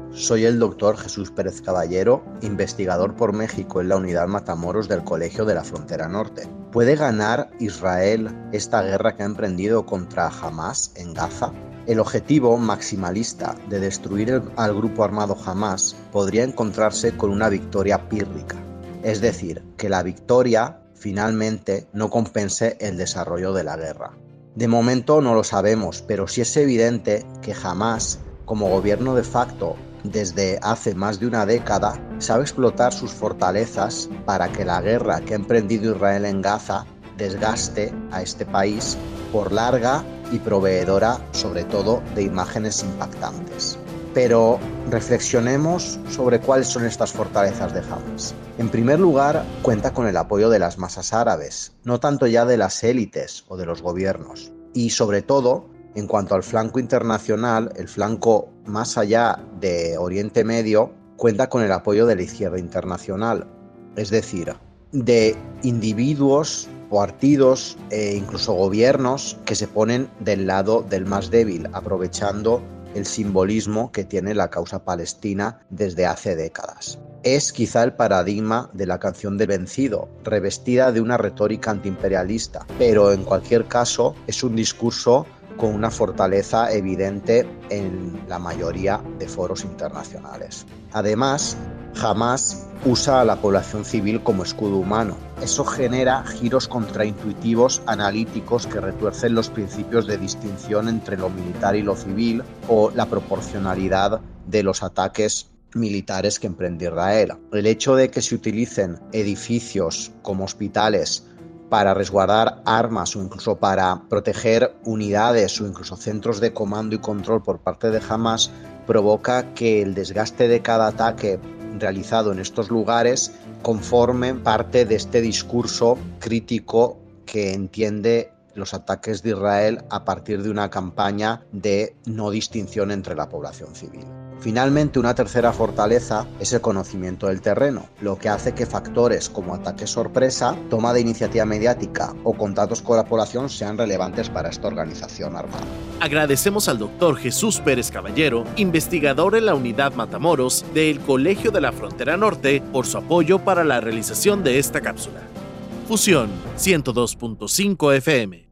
Soy el doctor Jesús Pérez Caballero, investigador por México en la unidad Matamoros del Colegio de la Frontera Norte. ¿Puede ganar Israel esta guerra que ha emprendido contra Hamás en Gaza? El objetivo maximalista de destruir al grupo armado Hamás podría encontrarse con una victoria pírrica, es decir, que la victoria finalmente no compense el desarrollo de la guerra. De momento no lo sabemos, pero sí es evidente que Hamás, como gobierno de facto desde hace más de una década, sabe explotar sus fortalezas para que la guerra que ha emprendido Israel en Gaza desgaste a este país por larga y proveedora, sobre todo, de imágenes impactantes. Pero reflexionemos sobre cuáles son estas fortalezas de Hamás. En primer lugar, cuenta con el apoyo de las masas árabes, no tanto ya de las élites o de los gobiernos. Y sobre todo, en cuanto al flanco internacional, el flanco más allá de Oriente Medio, cuenta con el apoyo de la izquierda internacional, es decir, de individuos, partidos e incluso gobiernos que se ponen del lado del más débil, aprovechando el simbolismo que tiene la causa palestina desde hace décadas. Es quizá el paradigma de la canción del vencido, revestida de una retórica antiimperialista, pero en cualquier caso es un discurso con una fortaleza evidente en la mayoría de foros internacionales. Además, Hamás usa a la población civil como escudo humano. Eso genera giros contraintuitivos analíticos que retuercen los principios de distinción entre lo militar y lo civil o la proporcionalidad de los ataques militares que emprende Israel. El hecho de que se utilicen edificios como hospitales para resguardar armas o incluso para proteger unidades o incluso centros de comando y control por parte de Hamás provoca que el desgaste de cada ataque realizado en estos lugares conforme parte de este discurso crítico que entiende los ataques de Israel a partir de una campaña de no distinción entre la población civil. Finalmente, una tercera fortaleza es el conocimiento del terreno, lo que hace que factores como ataques sorpresa, toma de iniciativa mediática o contactos con la población sean relevantes para esta organización armada. Agradecemos al doctor Jesús Pérez Caballero, investigador en la unidad Matamoros del Colegio de la Frontera Norte, por su apoyo para la realización de esta cápsula. Fusión 102.5 FM.